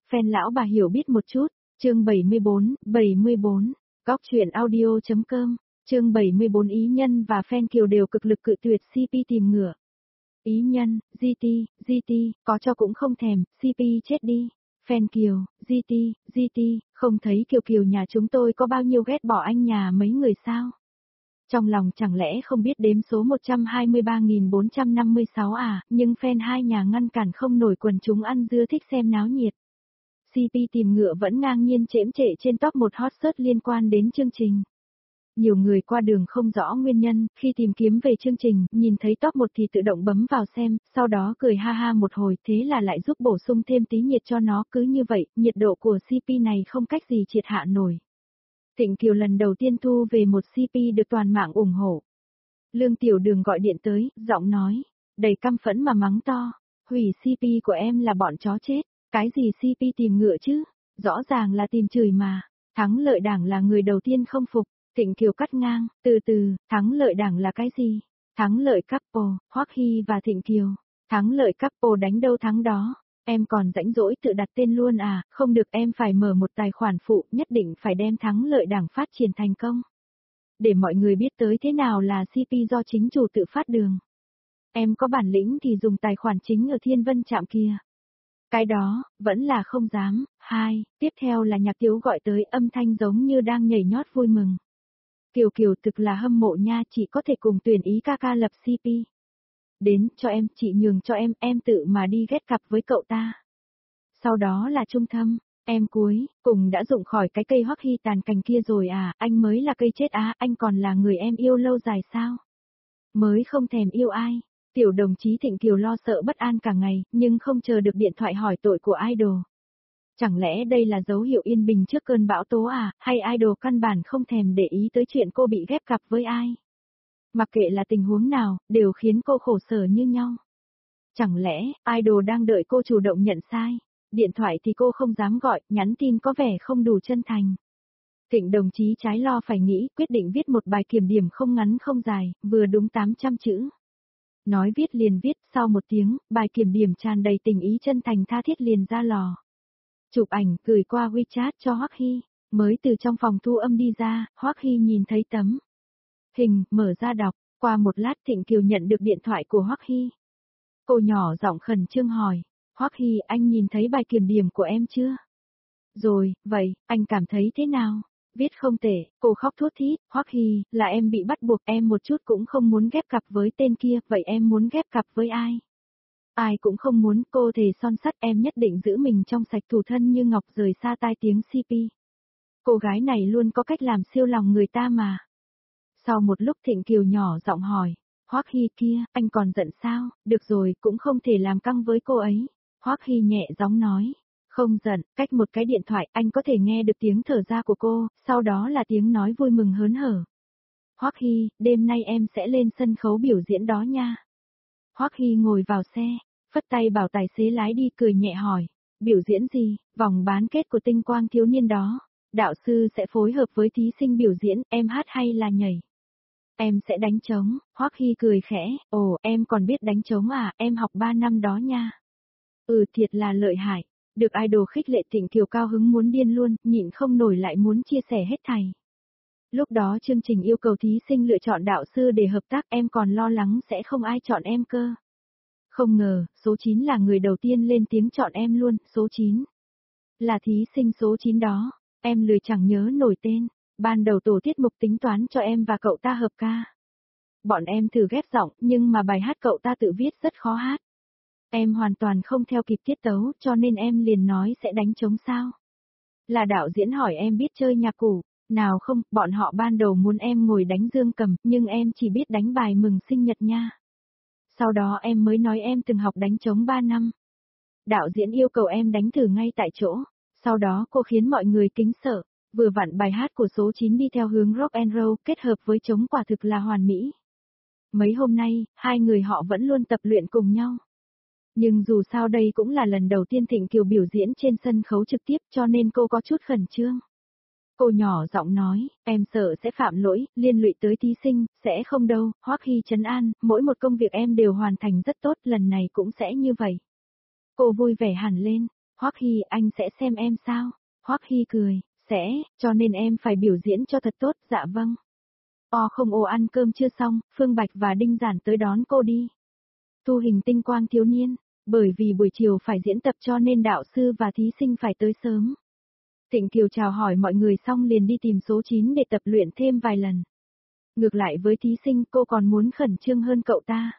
Fan lão bà hiểu biết một chút, chương 74, Góc truyện audio.com, chương 74 Ý Nhân và Fan Kiều đều cực lực cự tuyệt CP tìm ngựa. Ý Nhân, GT, có cho cũng không thèm, CP chết đi. Fan Kiều, GT, không thấy Kiều Kiều nhà chúng tôi có bao nhiêu ghét bỏ anh nhà mấy người sao? Trong lòng chẳng lẽ không biết đếm số 123.456 à, nhưng fan hai nhà ngăn cản không nổi quần chúng ăn dưa thích xem náo nhiệt. CP tìm ngựa vẫn ngang nhiên chễm trệ trên top 1 hot search liên quan đến chương trình. Nhiều người qua đường không rõ nguyên nhân, khi tìm kiếm về chương trình, nhìn thấy top 1 thì tự động bấm vào xem, sau đó cười ha ha một hồi, thế là lại giúp bổ sung thêm tí nhiệt cho nó, cứ như vậy, nhiệt độ của CP này không cách gì triệt hạ nổi. Thịnh Kiều lần đầu tiên thu về một CP được toàn mạng ủng hộ. Lương Tiểu Đường gọi điện tới, giọng nói, đầy căm phẫn mà mắng to, hủy CP của em là bọn chó chết, cái gì CP tìm ngựa chứ, rõ ràng là tìm chửi mà, Thắng Lợi Đảng là người đầu tiên không phục. Thịnh Kiều cắt ngang, từ, Thắng Lợi Đảng là cái gì? Thắng Lợi Couple, Hoắc Hy và Thịnh Kiều. Thắng Lợi Couple đánh đâu thắng đó. Em còn rãnh rỗi tự đặt tên luôn à, không được em phải mở một tài khoản phụ, nhất định phải đem Thắng Lợi Đảng phát triển thành công. Để mọi người biết tới thế nào là CP do chính chủ tự phát đường. Em có bản lĩnh thì dùng tài khoản chính ở Thiên Vân Trạm kia. Cái đó, vẫn là không dám. Tiếp theo là Nhạc Tiếu gọi tới, âm thanh giống như đang nhảy nhót vui mừng. Kiều Kiều thực là hâm mộ nha, chị có thể cùng Tuyển Ý ca ca lập CP. Đến, cho em, chị nhường cho em tự mà đi ghét cặp với cậu ta. Sau đó là Trung Thâm, em cuối, cùng đã rụng khỏi cái cây Hoắc Hy tàn cành kia rồi à, anh mới là cây chết á, anh còn là người em yêu lâu dài sao? Mới không thèm yêu ai. Tiểu đồng chí Thịnh Kiều lo sợ bất an cả ngày, nhưng không chờ được điện thoại hỏi tội của idol. Chẳng lẽ đây là dấu hiệu yên bình trước cơn bão tố à, hay idol căn bản không thèm để ý tới chuyện cô bị ghép cặp với ai? Mặc kệ là tình huống nào, đều khiến cô khổ sở như nhau. Chẳng lẽ, idol đang đợi cô chủ động nhận sai? Điện thoại thì cô không dám gọi, nhắn tin có vẻ không đủ chân thành. Thịnh đồng chí trái lo phải nghĩ, quyết định viết một bài kiểm điểm không ngắn không dài, vừa đúng 800 chữ. Nói viết liền viết, sau một tiếng, bài kiểm điểm tràn đầy tình ý chân thành tha thiết liền ra lò. Chụp ảnh, gửi qua WeChat cho Hoắc Hy, mới từ trong phòng thu âm đi ra, Hoắc Hy nhìn thấy tấm hình, mở ra đọc, qua một lát Thịnh Kiều nhận được điện thoại của Hoắc Hy. Cô nhỏ giọng khẩn trương hỏi, Hoắc Hy anh nhìn thấy bài kiểm điểm của em chưa? Rồi, vậy, anh cảm thấy thế nào? Viết không tệ, cô khóc thút thít, Hoắc Hy, là em bị bắt buộc, em một chút cũng không muốn ghép cặp với tên kia, vậy em muốn ghép cặp với ai? Ai cũng không muốn, cô thề son sắt em nhất định giữ mình trong sạch thủ thân như ngọc rời xa tai tiếng CP. Cô gái này luôn có cách làm siêu lòng người ta mà. Sau một lúc Thịnh Kiều nhỏ giọng hỏi, Hoắc Hy kia, anh còn giận sao, được rồi, cũng không thể làm căng với cô ấy. Hoắc Hy nhẹ giọng nói, không giận, cách một cái điện thoại anh có thể nghe được tiếng thở ra của cô, sau đó là tiếng nói vui mừng hớn hở. Hoắc Hy, đêm nay em sẽ lên sân khấu biểu diễn đó nha. Hoắc Hy ngồi vào xe, phất tay bảo tài xế lái đi, cười nhẹ hỏi, biểu diễn gì, vòng bán kết của Tinh Quang thiếu niên đó, đạo sư sẽ phối hợp với thí sinh biểu diễn, em hát hay là nhảy? Em sẽ đánh trống, Hoắc Hy cười khẽ, ồ, em còn biết đánh trống à, em học 3 năm đó nha. Thiệt là lợi hại, được idol khích lệ Thịnh Kiều cao hứng muốn điên luôn, nhịn không nổi lại muốn chia sẻ hết thảy. Lúc đó chương trình yêu cầu thí sinh lựa chọn đạo sư để hợp tác, em còn lo lắng sẽ không ai chọn em cơ. Không ngờ, số 9 là người đầu tiên lên tiếng chọn em luôn, số 9. Là thí sinh số 9 đó, em lười chẳng nhớ nổi tên, ban đầu tổ tiết mục tính toán cho em và cậu ta hợp ca. Bọn em thử ghép giọng, nhưng mà bài hát cậu ta tự viết rất khó hát. Em hoàn toàn không theo kịp tiết tấu, cho nên em liền nói sẽ đánh trống sao. Là đạo diễn hỏi em biết chơi nhạc cụ, nào không, bọn họ ban đầu muốn em ngồi đánh dương cầm, nhưng em chỉ biết đánh bài mừng sinh nhật nha. Sau đó em mới nói em từng học đánh trống 3 năm. Đạo diễn yêu cầu em đánh thử ngay tại chỗ, sau đó cô khiến mọi người kính sợ, vừa vặn bài hát của số 9 đi theo hướng rock and roll kết hợp với trống quả thực là hoàn mỹ. Mấy hôm nay, hai người họ vẫn luôn tập luyện cùng nhau. Nhưng dù sao đây cũng là lần đầu tiên Thịnh Kiều biểu diễn trên sân khấu trực tiếp cho nên cô có chút khẩn trương. Cô nhỏ giọng nói, em sợ sẽ phạm lỗi, liên lụy tới thí sinh, sẽ không đâu, Hoắc Hy trấn an, mỗi một công việc em đều hoàn thành rất tốt, lần này cũng sẽ như vậy. Cô vui vẻ hẳn lên, Hoắc Hy, anh sẽ xem em sao? Hoắc Hy cười, sẽ, cho nên em phải biểu diễn cho thật tốt, dạ vâng. Không ăn cơm chưa xong, Phương Bạch và Đinh Giản tới đón cô đi. Thu hình tinh quang thiếu niên, bởi vì buổi chiều phải diễn tập cho nên đạo sư và thí sinh phải tới sớm. Thịnh Kiều chào hỏi mọi người xong liền đi tìm số 9 để tập luyện thêm vài lần. Ngược lại với thí sinh cô còn muốn khẩn trương hơn cậu ta.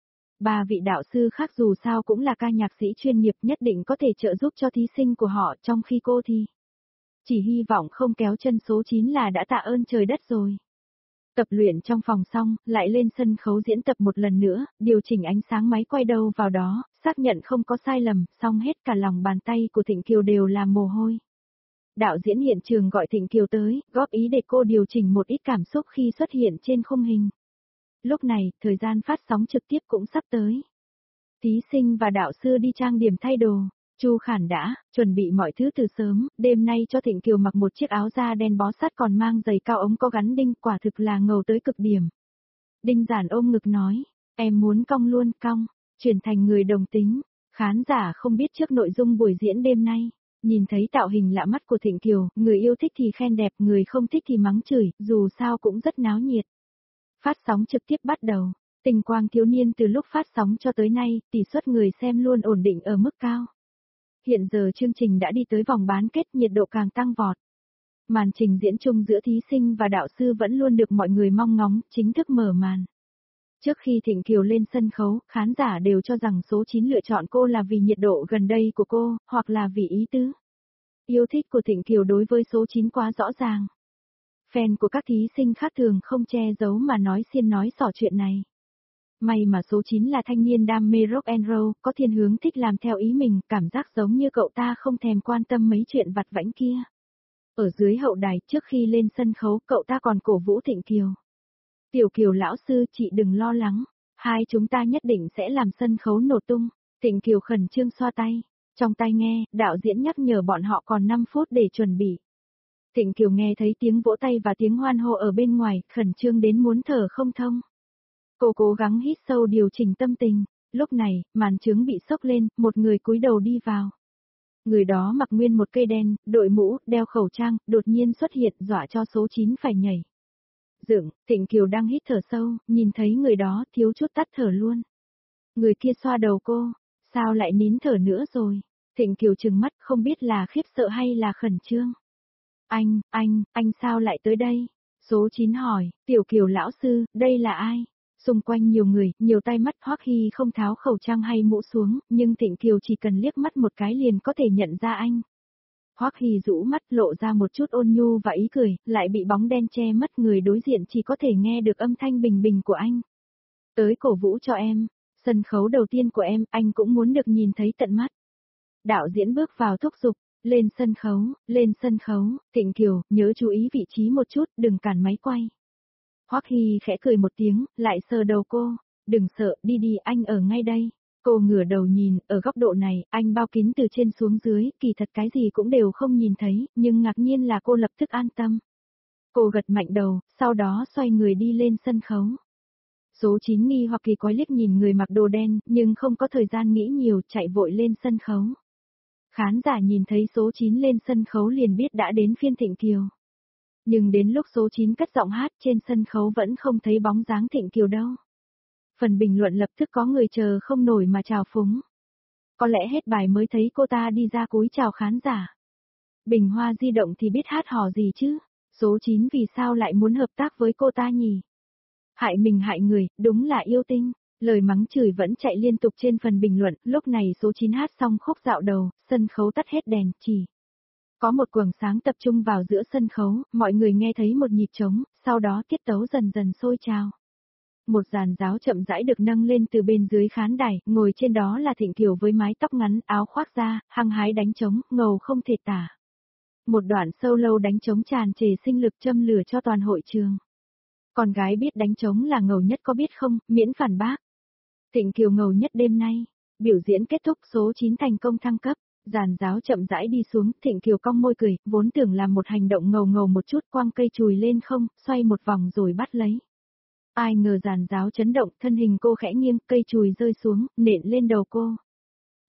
Ba vị đạo sư khác dù sao cũng là ca nhạc sĩ chuyên nghiệp nhất định có thể trợ giúp cho thí sinh của họ trong khi cô thì chỉ hy vọng không kéo chân số 9 là đã tạ ơn trời đất rồi. Tập luyện trong phòng xong, lại lên sân khấu diễn tập một lần nữa, điều chỉnh ánh sáng máy quay đâu vào đó, xác nhận không có sai lầm, xong hết cả lòng bàn tay của Thịnh Kiều đều là mồ hôi. Đạo diễn hiện trường gọi Thịnh Kiều tới, góp ý để cô điều chỉnh một ít cảm xúc khi xuất hiện trên khung hình. Lúc này, thời gian phát sóng trực tiếp cũng sắp tới. Thí sinh và đạo sư đi trang điểm thay đồ. Chu Khản đã chuẩn bị mọi thứ từ sớm, đêm nay cho Thịnh Kiều mặc một chiếc áo da đen bó sát còn mang giày cao ống có gắn đinh, quả thực là ngầu tới cực điểm. Đinh Giản ôm ngực nói, em muốn cong luôn, cong, chuyển thành người đồng tính. Khán giả không biết trước nội dung buổi diễn đêm nay, nhìn thấy tạo hình lạ mắt của Thịnh Kiều, người yêu thích thì khen đẹp, người không thích thì mắng chửi, dù sao cũng rất náo nhiệt. Phát sóng trực tiếp bắt đầu, Tinh quang thiếu niên từ lúc phát sóng cho tới nay, tỷ suất người xem luôn ổn định ở mức cao. Hiện giờ chương trình đã đi tới vòng bán kết, nhiệt độ càng tăng vọt. Màn trình diễn chung giữa thí sinh và đạo sư vẫn luôn được mọi người mong ngóng, chính thức mở màn. Trước khi Thịnh Kiều lên sân khấu, khán giả đều cho rằng số 9 lựa chọn cô là vì nhiệt độ gần đây của cô, hoặc là vì ý tứ. Yêu thích của Thịnh Kiều đối với số 9 quá rõ ràng. Fan của các thí sinh khác thường không che giấu mà nói xiên nói xỏ chuyện này. May mà số 9 là thanh niên đam mê rock and roll, có thiên hướng thích làm theo ý mình, cảm giác giống như cậu ta không thèm quan tâm mấy chuyện vặt vãnh kia. Ở dưới hậu đài, trước khi lên sân khấu, cậu ta còn cổ vũ Thịnh Kiều. Tiểu Kiều lão sư, chị đừng lo lắng, hai chúng ta nhất định sẽ làm sân khấu nổ tung. Thịnh Kiều khẩn trương xoa tay, trong tai nghe, đạo diễn nhắc nhở bọn họ còn 5 phút để chuẩn bị. Thịnh Kiều nghe thấy tiếng vỗ tay và tiếng hoan hô ở bên ngoài, khẩn trương đến muốn thở không thông. Cô cố gắng hít sâu điều chỉnh tâm tình, lúc này, màn trướng bị xốc lên, một người cúi đầu đi vào. Người đó mặc nguyên một cây đen, đội mũ, đeo khẩu trang, đột nhiên xuất hiện dọa cho số 9 phải nhảy. Thịnh Kiều đang hít thở sâu, nhìn thấy người đó thiếu chút tắt thở luôn. Người kia xoa đầu cô, sao lại nín thở nữa rồi? Thịnh Kiều trừng mắt không biết là khiếp sợ hay là khẩn trương. Anh sao lại tới đây? Số 9 hỏi, Tiểu Kiều lão sư, đây là ai? Xung quanh nhiều người, nhiều tai mắt. Hoắc Hy không tháo khẩu trang hay mũ xuống, nhưng Thịnh Kiều chỉ cần liếc mắt một cái liền có thể nhận ra anh. Hoắc Hy rũ mắt lộ ra một chút ôn nhu và ý cười, lại bị bóng đen che mất, người đối diện chỉ có thể nghe được âm thanh bình bình của anh. Tới cổ vũ cho em, sân khấu đầu tiên của em, anh cũng muốn được nhìn thấy tận mắt. Đạo diễn bước vào thúc giục, lên sân khấu, Thịnh Kiều, nhớ chú ý vị trí một chút, đừng cản máy quay. Hoắc Hy khẽ cười một tiếng, lại sờ đầu cô, đừng sợ, đi, anh ở ngay đây. Cô ngửa đầu nhìn, ở góc độ này, anh bao kín từ trên xuống dưới, kỳ thật cái gì cũng đều không nhìn thấy, nhưng ngạc nhiên là cô lập tức an tâm. Cô gật mạnh đầu, sau đó xoay người đi lên sân khấu. Số 9 nghi hoặc kỳ quái liếc nhìn người mặc đồ đen, nhưng không có thời gian nghĩ nhiều, chạy vội lên sân khấu. Khán giả nhìn thấy số 9 lên sân khấu liền biết đã đến phiên Thịnh Kiều. Nhưng đến lúc số 9 cất giọng hát trên sân khấu vẫn không thấy bóng dáng Thịnh Kiều đâu. Phần bình luận lập tức có người chờ không nổi mà chào phúng. Có lẽ hết bài mới thấy cô ta đi ra cúi chào khán giả. Bình Hoa di động thì biết hát hò gì chứ, số 9 vì sao lại muốn hợp tác với cô ta nhỉ? Hại mình hại người, đúng là yêu tinh. Lời mắng chửi vẫn chạy liên tục trên phần bình luận, lúc này số 9 hát xong khúc dạo đầu, sân khấu tắt hết đèn, chỉ có một quầng sáng tập trung vào giữa sân khấu, mọi người nghe thấy một nhịp trống, sau đó tiết tấu dần dần sôi trào. Một dàn giáo chậm rãi được nâng lên từ bên dưới khán đài, ngồi trên đó là Thịnh Kiều với mái tóc ngắn, áo khoác da, hăng hái đánh trống, ngầu không thể tả. Một đoạn solo đánh trống tràn trề sinh lực châm lửa cho toàn hội trường. Con gái biết đánh trống là ngầu nhất có biết không, miễn phản bác. Thịnh Kiều ngầu nhất đêm nay. Biểu diễn kết thúc, số 9 thành công thăng cấp. Giàn giáo chậm rãi đi xuống, Thịnh Kiều cong môi cười, vốn tưởng làm một hành động ngầu ngầu một chút, quăng cây chùi lên không, xoay một vòng rồi bắt lấy. Ai ngờ giàn giáo chấn động, thân hình cô khẽ nghiêng, cây chùi rơi xuống, nện lên đầu cô.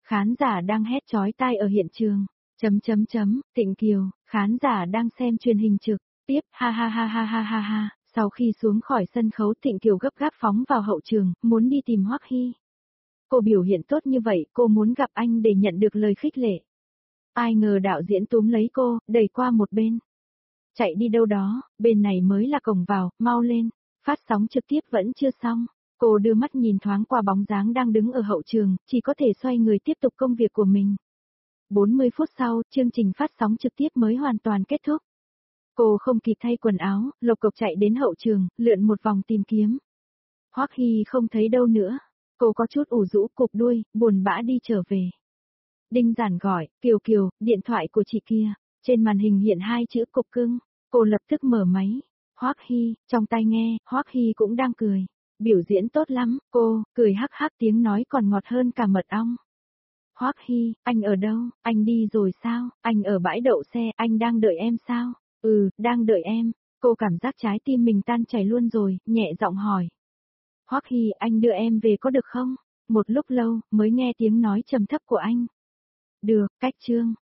Khán giả đang hét chói tai ở hiện trường. Tịnh Kiều, khán giả đang xem truyền hình trực tiếp, ha ha ha ha ha ha ha. Sau khi xuống khỏi sân khấu Tịnh Kiều gấp gáp phóng vào hậu trường, muốn đi tìm Hoắc Hy. Cô biểu hiện tốt như vậy, cô muốn gặp anh để nhận được lời khích lệ. Ai ngờ đạo diễn túm lấy cô, đẩy qua một bên. Chạy đi đâu đó, bên này mới là cổng vào, mau lên. Phát sóng trực tiếp vẫn chưa xong. Cô đưa mắt nhìn thoáng qua bóng dáng đang đứng ở hậu trường, chỉ có thể xoay người tiếp tục công việc của mình. 40 phút sau, chương trình phát sóng trực tiếp mới hoàn toàn kết thúc. Cô không kịp thay quần áo, lộc cộc chạy đến hậu trường, lượn một vòng tìm kiếm. Hoắc Hy không thấy đâu nữa. Cô có chút ủ rũ cụp đuôi, buồn bã đi trở về. Đinh Giản gọi, Kiều Kiều, điện thoại của chị kia. Trên màn hình hiện hai chữ cục cưng. Cô lập tức mở máy. Hoắc Hy, trong tai nghe, Hoắc Hy cũng đang cười. Biểu diễn tốt lắm, cô, cười hắc hắc tiếng nói còn ngọt hơn cả mật ong. Hoắc Hy, anh ở đâu, anh đi rồi sao, anh ở bãi đậu xe, anh đang đợi em sao? Ừ, đang đợi em. Cô cảm giác trái tim mình tan chảy luôn rồi, nhẹ giọng hỏi. Hoắc Hy, anh đưa em về có được không? Một lúc lâu, mới nghe tiếng nói trầm thấp của anh. Được, cách chương.